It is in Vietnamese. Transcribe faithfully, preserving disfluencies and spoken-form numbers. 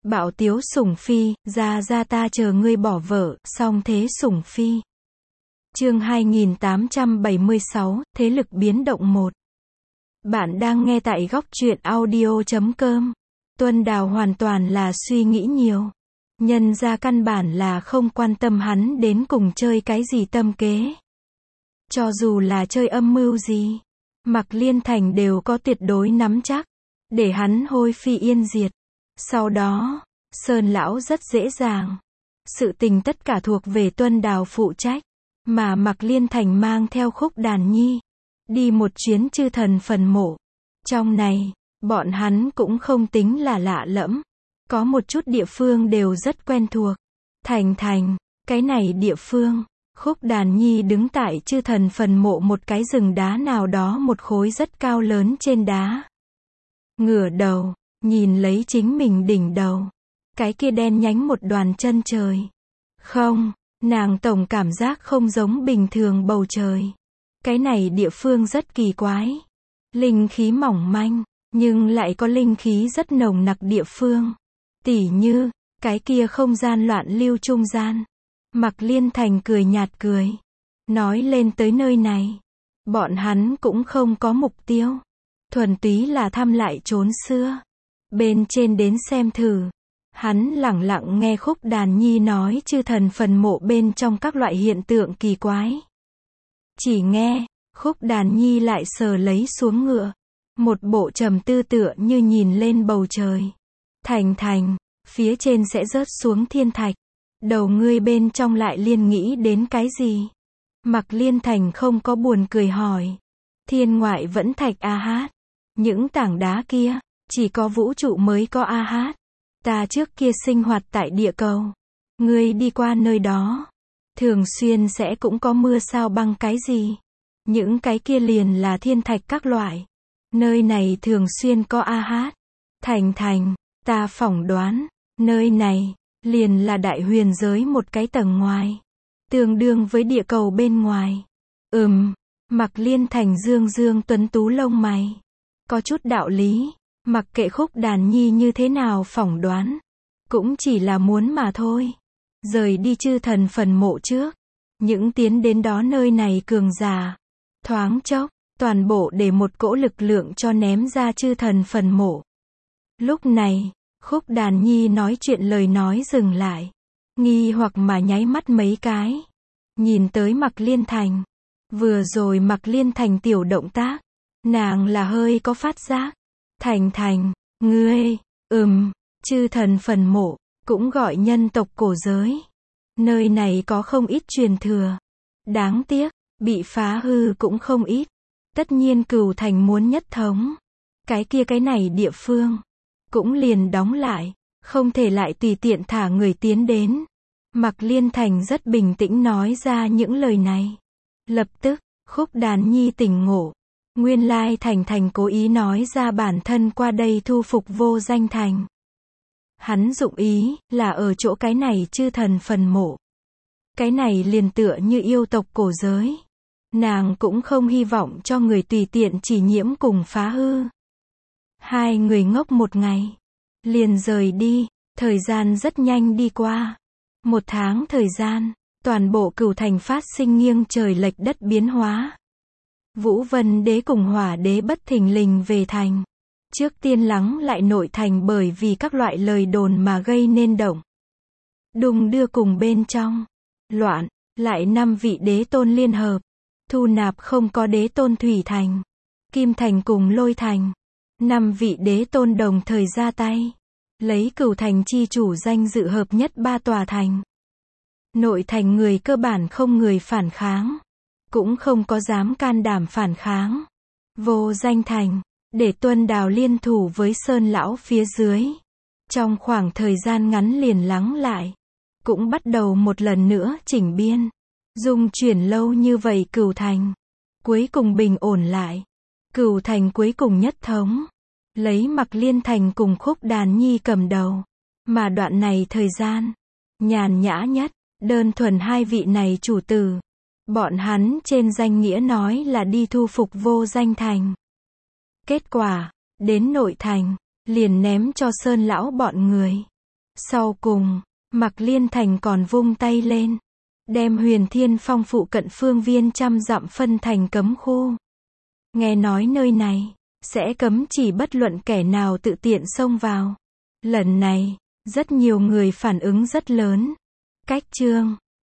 Bạo tiếu sủng phi, ra ra ta chờ ngươi bỏ vợ, song thế sủng phi. Chương hai nghìn tám trăm bảy mươi sáu, Thế lực biến động một. Bạn đang nghe tại góc truyện audio chấm com. Tuân Đào hoàn toàn là suy nghĩ nhiều. Nhân ra căn bản là không quan tâm hắn đến cùng chơi cái gì tâm kế. Cho dù là chơi âm mưu gì, Mạc Liên Thành đều có tuyệt đối nắm chắc, để hắn hôi phi yên diệt. Sau đó, Sơn Lão rất dễ dàng. Sự tình tất cả thuộc về Tuân Đào phụ trách, mà Mạc Liên Thành mang theo Khúc Đàn Nhi, đi một chuyến chư thần phần mộ. Trong này, bọn hắn cũng không tính là lạ lẫm. Có một chút địa phương đều rất quen thuộc. Thành Thành, cái này địa phương, Khúc Đàn Nhi đứng tại chư thần phần mộ một cái rừng đá nào đó một khối rất cao lớn trên đá. Ngửa đầu, nhìn lấy chính mình đỉnh đầu. Cái kia đen nhánh một đoàn chân trời. Không, nàng tổng cảm giác không giống bình thường bầu trời. Cái này địa phương rất kỳ quái. Linh khí mỏng manh, nhưng lại có linh khí rất nồng nặc địa phương. Tỉ như, cái kia không gian loạn lưu trung gian. Mạc Liên Thành cười nhạt cười. Nói lên tới nơi này, bọn hắn cũng không có mục tiêu. Thuần túy là thăm lại chốn xưa. Bên trên đến xem thử. Hắn lẳng lặng nghe Khúc Đàn Nhi nói chư thần phần mộ bên trong các loại hiện tượng kỳ quái. Chỉ nghe, Khúc Đàn Nhi lại sờ lấy xuống ngựa. Một bộ trầm tư tựa như nhìn lên bầu trời. Thành Thành, phía trên sẽ rớt xuống thiên thạch. Đầu ngươi bên trong lại liên nghĩ đến cái gì? Mạc Liên Thành không có buồn cười hỏi. Thiên ngoại vẫn thạch a hát. Những tảng đá kia, chỉ có vũ trụ mới có a hát. Ta trước kia sinh hoạt tại địa cầu. Ngươi đi qua nơi đó, thường xuyên sẽ cũng có mưa sao băng cái gì. Những cái kia liền là thiên thạch các loại. Nơi này thường xuyên có a hát. Thành Thành, ta phỏng đoán, nơi này, liền là đại huyền giới một cái tầng ngoài. Tương đương với địa cầu bên ngoài. Ừm, Mạc Liên Thành dương dương tuấn tú lông mày. Có chút đạo lý, mặc kệ Khúc Đàn Nhi như thế nào phỏng đoán. Cũng chỉ là muốn mà thôi. Rời đi chư thần phần mộ trước. Những tiến đến đó nơi này cường giả. Thoáng chốc, toàn bộ để một cỗ lực lượng cho ném ra chư thần phần mộ. Lúc này, Khúc Đàn Nhi nói chuyện lời nói dừng lại. Nghi hoặc mà nháy mắt mấy cái. Nhìn tới Mạc Liên Thành. Vừa rồi Mạc Liên Thành tiểu động tác. Nàng là hơi có phát giác. Thành Thành, ngươi, ừm, chư thần phần mộ, cũng gọi nhân tộc cổ giới. Nơi này có không ít truyền thừa. Đáng tiếc, bị phá hư cũng không ít. Tất nhiên Cửu Thành muốn nhất thống. Cái kia cái này địa phương, cũng liền đóng lại. Không thể lại tùy tiện thả người tiến đến. Mạc Liên Thành rất bình tĩnh nói ra những lời này. Lập tức, Khúc Đàn Nhi tỉnh ngộ. Nguyên lai Thành Thành cố ý nói ra bản thân qua đây thu phục Vô Danh Thành. Hắn dụng ý, là ở chỗ cái này chư thần phần mộ. Cái này liền tựa như yêu tộc cổ giới. Nàng cũng không hy vọng cho người tùy tiện chỉ nhiễm cùng phá hư. Hai người ngốc một ngày. Liền rời đi, thời gian rất nhanh đi qua. Một tháng thời gian, toàn bộ Cửu Thành phát sinh nghiêng trời lệch đất biến hóa. Vũ Vân Đế cùng Hỏa Đế bất thình lình về thành. Trước tiên lắng lại nội thành bởi vì các loại lời đồn mà gây nên động. Đùng đưa cùng bên trong. Loạn, lại năm vị đế tôn liên hợp. Thu nạp không có đế tôn Thủy Thành. Kim Thành cùng Lôi Thành. Năm vị đế tôn đồng thời ra tay. Lấy Cửu Thành chi chủ danh dự hợp nhất ba tòa thành. Nội thành người cơ bản không người phản kháng. Cũng không có dám can đảm phản kháng. Vô Danh Thành, để Tuân Đào liên thủ với Sơn Lão phía dưới. Trong khoảng thời gian ngắn liền lắng lại. Cũng bắt đầu một lần nữa chỉnh biên. Dung chuyển lâu như vậy Cửu Thành. Cuối cùng bình ổn lại. Cửu Thành cuối cùng nhất thống. Lấy Mạc Liên Thành cùng Khúc Đàn Nhi cầm đầu. Mà đoạn này thời gian, nhàn nhã nhất, đơn thuần hai vị này chủ tử. Bọn hắn trên danh nghĩa nói là đi thu phục Vô Danh Thành. Kết quả, đến nội thành, liền ném cho Sơn Lão bọn người. Sau cùng, Mạc Liên Thành còn vung tay lên, đem Huyền Thiên Phong phụ cận phương viên trăm dặm phân thành cấm khu. Nghe nói nơi này sẽ cấm chỉ bất luận kẻ nào tự tiện xông vào. Lần này, rất nhiều người phản ứng rất lớn. Cách chương